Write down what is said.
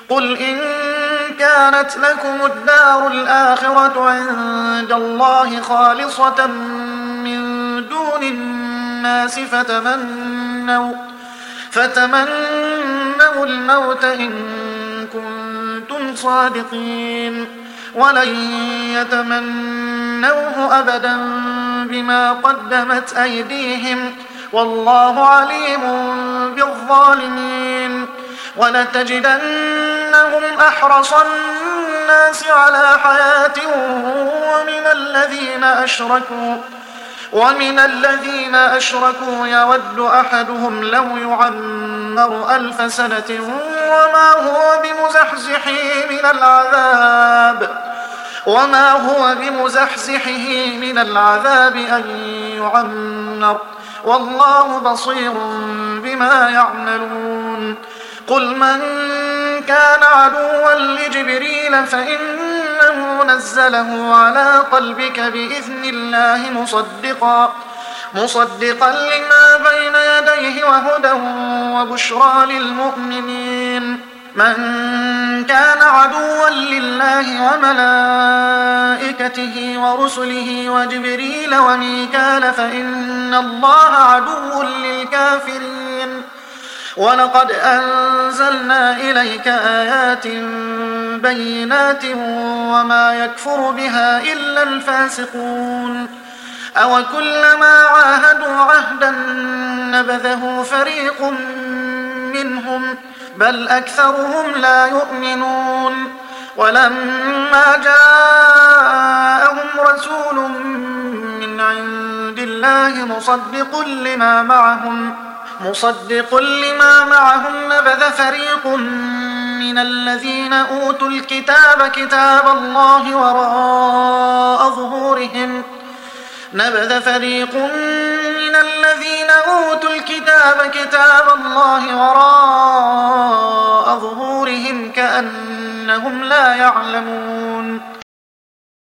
قل إن كانت لكم الدار الآخرة عند الله خالصة من دون الناس فتمنوا الموت إن كنتم صادقين ولن يتمنوه أبدا بما قدمت أيديهم والله عليم بالظالمين ولتجدنهم أحرص الناس على حياة ومن الذين أشركوا يود أحدهم لو يعمر 1000 سنة وما هو بمزحزحه من العذاب أن يعمر والله بصير بما يعملون قل من كان عدوا لجبريل فإنه نزله على قلبك بإذن الله مصدقا لما بين يديه وهدى وبشرى للمؤمنين من كان عدوا لله وملائكته ورسله وجبريل وميكال فإن الله عدو للكافرين ولقد أنزلنا إليك آيات بينات وما يكفر بها إلا الفاسقون أوكلما عاهدوا عهدا نبذه فريق منهم بل أكثرهم لا يؤمنون ولما جاءهم رسول من عند الله مصدق لما معهم نبذ فريق من الذين أوتوا الكتاب كتاب الله وراء ظهورهم كأنهم لا يعلمون